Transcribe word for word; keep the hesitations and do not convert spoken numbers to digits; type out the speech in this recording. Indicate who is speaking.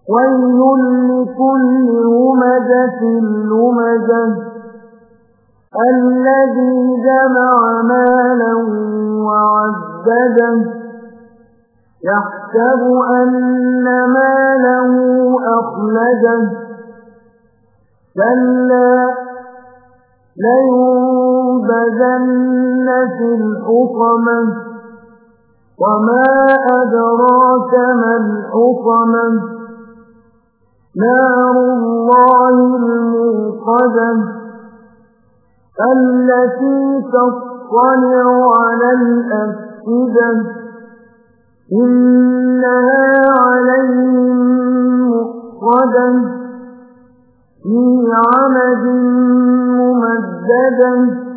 Speaker 1: ويل لكل همزة لمزة الذي جمع مالا وعدده يحسب أن ماله أخلده كلا لينبذن في الحطمة وما أدراك ما الحطمة نار الله الموقدة التي تطلع على الأفئدة إنها عليهم مؤصدة في عمد ممددة